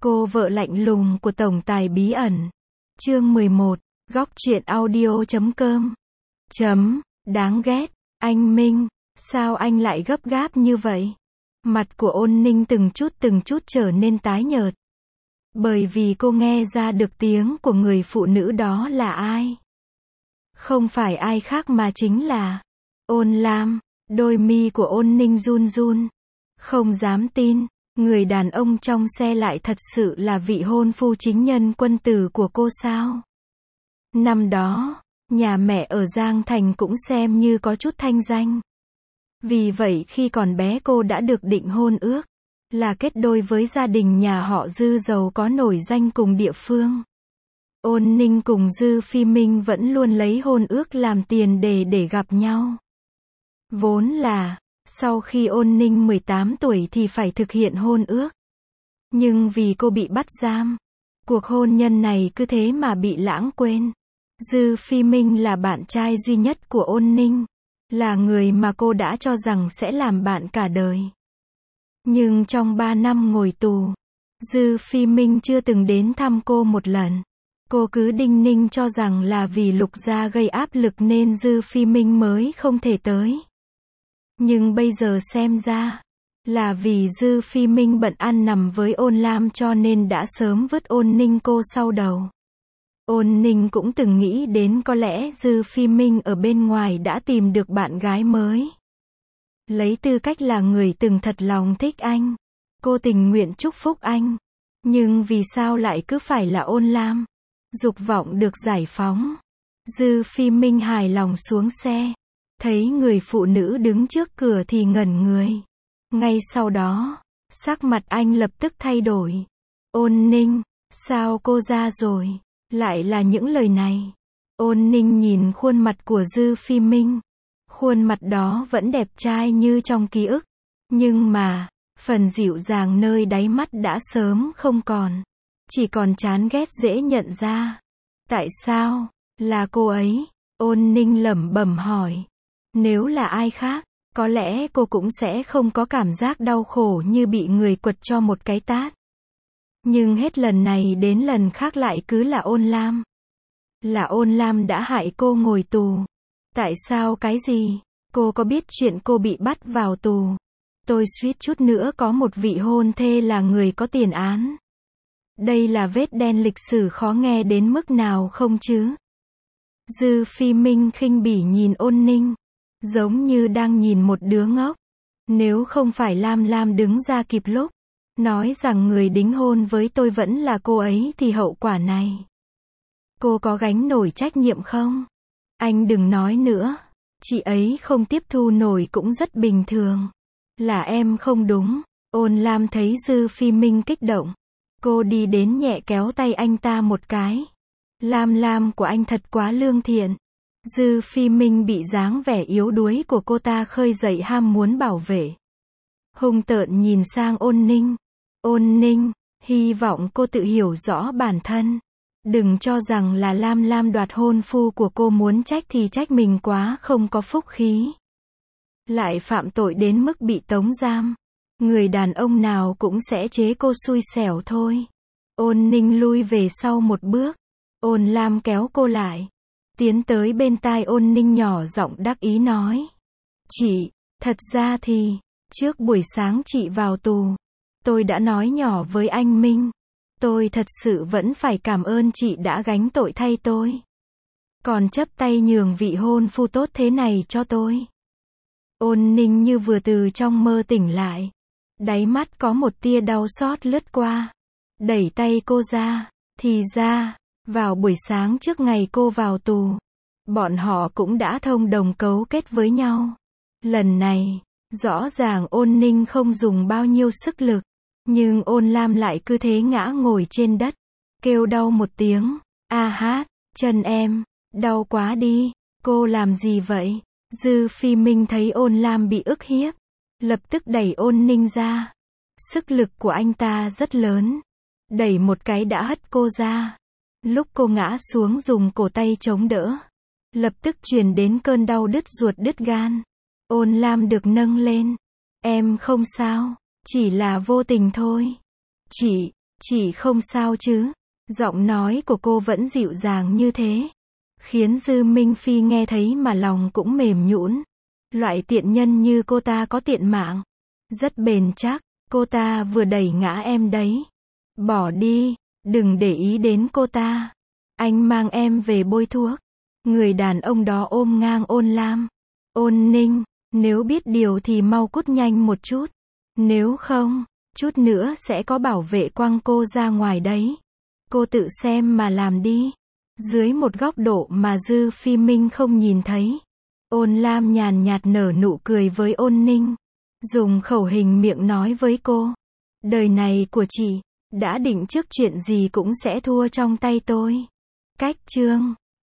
Cô vợ lạnh lùng của tổng tài bí ẩn. Chương 11, góc truyện audio.com. Đáng ghét, anh Minh, sao anh lại gấp gáp như vậy? Mặt của Ôn Ninh từng chút trở nên tái nhợt. Bởi vì cô nghe ra được tiếng của người phụ nữ đó là ai. Không phải ai khác mà chính là Ôn Lam. Đôi mi của Ôn Ninh run run. Không dám tin, người đàn ông trong xe lại thật sự là vị hôn phu chính nhân quân tử của cô sao? Năm đó, nhà mẹ ở Giang Thành cũng xem như có chút thanh danh. Vì vậy khi còn bé cô đã được định hôn ước, là kết đôi với gia đình nhà họ Dư giàu có nổi danh cùng địa phương. Ôn Ninh cùng Dư Phi Minh vẫn luôn lấy hôn ước làm tiền đề để gặp nhau. Vốn là, sau khi Ôn Ninh 18 tuổi thì phải thực hiện hôn ước. Nhưng vì cô bị bắt giam, cuộc hôn nhân này cứ thế mà bị lãng quên. Dư Phi Minh là bạn trai duy nhất của Ôn Ninh, là người mà cô đã cho rằng sẽ làm bạn cả đời. Nhưng trong 3 năm ngồi tù, Dư Phi Minh chưa từng đến thăm cô một lần. Cô cứ đinh ninh cho rằng là vì Lục gia gây áp lực nên Dư Phi Minh mới không thể tới. Nhưng bây giờ xem ra, là vì Dư Phi Minh bận ăn nằm với Ôn Lam cho nên đã sớm vứt Ôn Ninh cô sau đầu. Ôn Ninh cũng từng nghĩ đến có lẽ Dư Phi Minh ở bên ngoài đã tìm được bạn gái mới. Lấy tư cách là người từng thật lòng thích anh, cô tình nguyện chúc phúc anh. Nhưng vì sao lại cứ phải là Ôn Lam? Dục vọng được giải phóng. Dư Phi Minh hài lòng xuống xe. Thấy người phụ nữ đứng trước cửa thì ngẩn người. Ngay sau đó, sắc mặt anh lập tức thay đổi. Ôn Ninh, sao cô ra rồi? Lại là những lời này. Ôn Ninh nhìn khuôn mặt của Dư Phi Minh. Khuôn mặt đó vẫn đẹp trai như trong ký ức. Nhưng mà, phần dịu dàng nơi đáy mắt đã sớm không còn. Chỉ còn chán ghét dễ nhận ra. Tại sao? Là cô ấy? Ôn Ninh lẩm bẩm hỏi. Nếu là ai khác, có lẽ cô cũng sẽ không có cảm giác đau khổ như bị người quật cho một cái tát. Nhưng hết lần này đến lần khác lại cứ là Ôn Lam. Là Ôn Lam đã hại cô ngồi tù. Tại sao cái gì? Cô có biết chuyện cô bị bắt vào tù? Tôi suýt chút nữa có một vị hôn thê là người có tiền án. Đây là vết đen lịch sử khó nghe đến mức nào không chứ? Dư Phi Minh khinh bỉ nhìn Ôn Ninh, giống như đang nhìn một đứa ngốc. Nếu không phải Lam Lam đứng ra kịp lúc, nói rằng người đính hôn với tôi vẫn là cô ấy thì hậu quả này, cô có gánh nổi trách nhiệm không? Anh đừng nói nữa, chị ấy không tiếp thu nổi cũng rất bình thường. Là em không đúng. Ôn Lam thấy Dư Phi Minh kích động. Cô đi đến nhẹ kéo tay anh ta một cái. Lam Lam của anh thật quá lương thiện. Dư Phi Minh bị dáng vẻ yếu đuối của cô ta khơi dậy ham muốn bảo vệ. Hung tợn nhìn sang Ôn Ninh. Ôn Ninh, hy vọng cô tự hiểu rõ bản thân. Đừng cho rằng là Lam Lam đoạt hôn phu của cô, muốn trách thì trách mình quá không có phúc khí. Lại phạm tội đến mức bị tống giam. Người đàn ông nào cũng sẽ chế cô xui xẻo thôi. Ôn Ninh lui về sau một bước. Ôn Lam kéo cô lại. Tiến tới bên tai Ôn Ninh nhỏ giọng đắc ý nói. Chị, thật ra thì, trước buổi sáng chị vào tù, tôi đã nói nhỏ với anh Minh. Tôi thật sự vẫn phải cảm ơn chị đã gánh tội thay tôi. Còn chấp tay nhường vị hôn phu tốt thế này cho tôi. Ôn Ninh như vừa từ trong mơ tỉnh lại. Đáy mắt có một tia đau xót lướt qua. Đẩy tay cô ra. Thì ra, vào buổi sáng trước ngày cô vào tù, bọn họ cũng đã thông đồng cấu kết với nhau. Lần này, rõ ràng Ôn Ninh không dùng bao nhiêu sức lực. Nhưng Ôn Lam lại cứ thế ngã ngồi trên đất. Kêu đau một tiếng. A hát, chân em, đau quá đi. Cô làm gì vậy? Dư Phi Minh thấy Ôn Lam bị ức hiếp, lập tức đẩy Ôn Ninh ra. Sức lực của anh ta rất lớn. Đẩy một cái đã hất cô ra. Lúc cô ngã xuống dùng cổ tay chống đỡ, lập tức truyền đến cơn đau đứt ruột đứt gan. Ôn Lam được nâng lên. Em không sao, chỉ là vô tình thôi. Chị không sao chứ? Giọng nói của cô vẫn dịu dàng như thế, khiến Dư Minh Phi nghe thấy mà lòng cũng mềm nhũn. Loại tiện nhân như cô ta có tiện mạng, rất bền chắc, cô ta vừa đẩy ngã em đấy. Bỏ đi, đừng để ý đến cô ta. Anh mang em về bôi thuốc. Người đàn ông đó ôm ngang Ôn Lam. Ôn Ninh, nếu biết điều thì mau cút nhanh một chút. Nếu không, chút nữa sẽ có bảo vệ quăng cô ra ngoài đấy. Cô tự xem mà làm đi. Dưới một góc độ mà Dư Phi Minh không nhìn thấy, Ôn Lam nhàn nhạt nở nụ cười với Ôn Ninh, dùng khẩu hình miệng nói với cô. Đời này của chị, đã định trước chuyện gì cũng sẽ thua trong tay tôi. Cách chương